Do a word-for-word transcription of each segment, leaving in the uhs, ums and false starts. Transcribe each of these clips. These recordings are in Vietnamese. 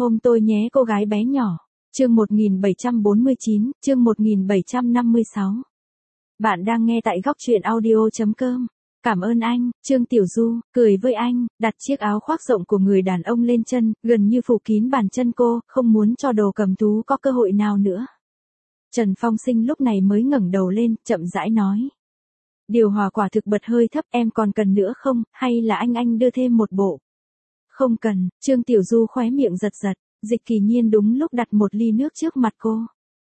Ôm tôi nhé cô gái bé nhỏ. Chương một nghìn bảy trăm bốn mươi chín, chương một nghìn bảy trăm năm mươi sáu. Bạn đang nghe tại góc truyện audio chấm com. Cảm ơn anh, Trương Tiểu Du, cười với anh, đặt chiếc áo khoác rộng của người đàn ông lên chân, gần như phủ kín bàn chân cô, không muốn cho đồ cầm thú có cơ hội nào nữa. Trần Phong Sinh lúc này mới ngẩng đầu lên, chậm rãi nói. Điều hòa quả thực bật hơi thấp, em còn cần nữa không, hay là anh anh đưa thêm một bộ? Không cần, Trương Tiểu Du khóe miệng giật giật, Dịch Kỳ Nhiên đúng lúc đặt một ly nước trước mặt cô.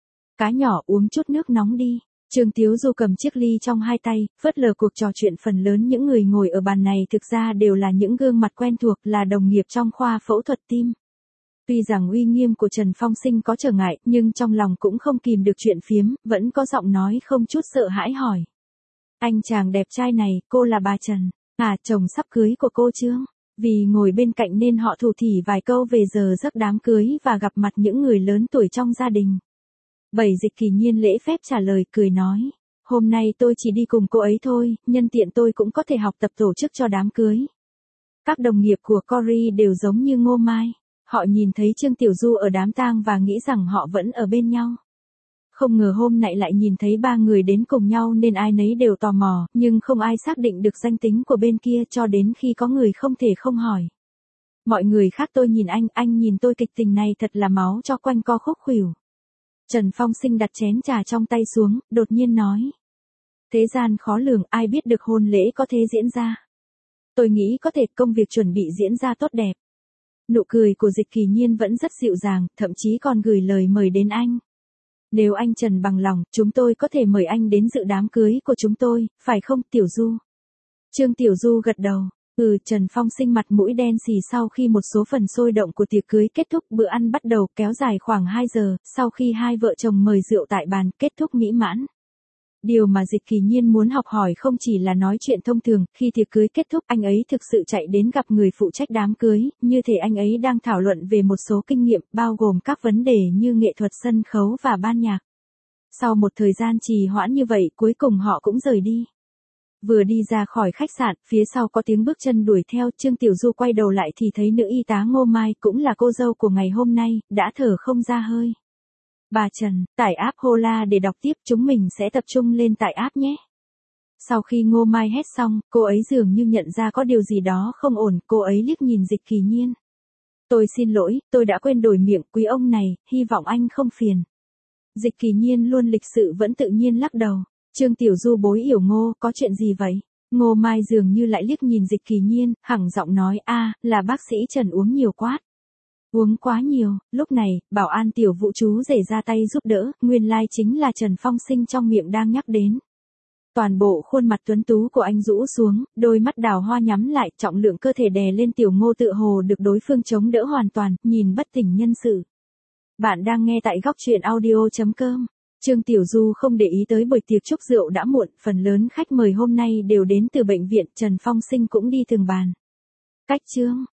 Cá nhỏ uống chút nước nóng đi. Trương Tiểu Du cầm chiếc ly trong hai tay, phớt lờ cuộc trò chuyện phần lớn những người ngồi ở bàn này thực ra đều là những gương mặt quen thuộc là đồng nghiệp trong khoa phẫu thuật tim. Tuy rằng uy nghiêm của Trần Phong Sinh có trở ngại, nhưng trong lòng cũng không kìm được chuyện phiếm, vẫn có giọng nói không chút sợ hãi hỏi. Anh chàng đẹp trai này, cô là bà Trần, à chồng sắp cưới của cô Trương. Vì ngồi bên cạnh nên họ thủ thỉ vài câu về giờ giấc đám cưới và gặp mặt những người lớn tuổi trong gia đình. Bảy Dịch Kỳ Nhiên lễ phép trả lời cười nói, hôm nay tôi chỉ đi cùng cô ấy thôi, nhân tiện tôi cũng có thể học tập tổ chức cho đám cưới. Các đồng nghiệp của Cory đều giống như Ngô Mai, họ nhìn thấy Trương Tiểu Du ở đám tang và nghĩ rằng họ vẫn ở bên nhau. Không ngờ hôm nay lại nhìn thấy ba người đến cùng nhau nên ai nấy đều tò mò, nhưng không ai xác định được danh tính của bên kia cho đến khi có người không thể không hỏi. Mọi người khác tôi nhìn anh, anh nhìn tôi, kịch tình này thật là máu cho quanh co khúc khuỷu. Trần Phong Sinh đặt chén trà trong tay xuống, đột nhiên nói. Thế gian khó lường, ai biết được hôn lễ có thể diễn ra. Tôi nghĩ có thể công việc chuẩn bị diễn ra tốt đẹp. Nụ cười của Dịch Kỳ Nhiên vẫn rất dịu dàng, thậm chí còn gửi lời mời đến anh. Nếu anh Trần bằng lòng, chúng tôi có thể mời anh đến dự đám cưới của chúng tôi, phải không Tiểu Du? Trương Tiểu Du gật đầu. Ừ, Trần Phong Sinh mặt mũi đen xì sau khi một số phần sôi động của tiệc cưới kết thúc, bữa ăn bắt đầu kéo dài khoảng hai giờ, sau khi hai vợ chồng mời rượu tại bàn, kết thúc mỹ mãn. Điều mà Dịch Kỳ Nhiên muốn học hỏi không chỉ là nói chuyện thông thường, khi tiệc cưới kết thúc anh ấy thực sự chạy đến gặp người phụ trách đám cưới, như thể anh ấy đang thảo luận về một số kinh nghiệm, bao gồm các vấn đề như nghệ thuật sân khấu và ban nhạc. Sau một thời gian trì hoãn như vậy, cuối cùng họ cũng rời đi. Vừa đi ra khỏi khách sạn, phía sau có tiếng bước chân đuổi theo, Trương Tiểu Du quay đầu lại thì thấy nữ y tá Ngô Mai, cũng là cô dâu của ngày hôm nay, đã thở không ra hơi. Bà Trần, tải app Hola để đọc tiếp, chúng mình sẽ tập trung lên tải app nhé. Sau khi Ngô Mai hét xong, cô ấy dường như nhận ra có điều gì đó không ổn, cô ấy liếc nhìn Dịch Kỳ Nhiên. Tôi xin lỗi, tôi đã quên đổi miệng, quý ông này, hy vọng anh không phiền. Dịch Kỳ Nhiên luôn lịch sự vẫn tự nhiên lắc đầu. Trương Tiểu Du bối hiểu Ngô, có chuyện gì vậy? Ngô Mai dường như lại liếc nhìn Dịch Kỳ Nhiên, hẳng giọng nói, a, là bác sĩ Trần uống nhiều quá. Uống quá nhiều, lúc này, bảo an tiểu vũ chú rể ra tay giúp đỡ, nguyên lai chính là Trần Phong Sinh trong miệng đang nhắc đến. Toàn bộ khuôn mặt tuấn tú của anh rũ xuống, đôi mắt đào hoa nhắm lại, trọng lượng cơ thể đè lên Tiểu Ngô tựa hồ được đối phương chống đỡ hoàn toàn, nhìn bất tỉnh nhân sự. Bạn đang nghe tại góc truyện audio chấm com. Trương Tiểu Du không để ý tới buổi tiệc chúc rượu đã muộn, phần lớn khách mời hôm nay đều đến từ bệnh viện, Trần Phong Sinh cũng đi từng bàn. Cách Trương,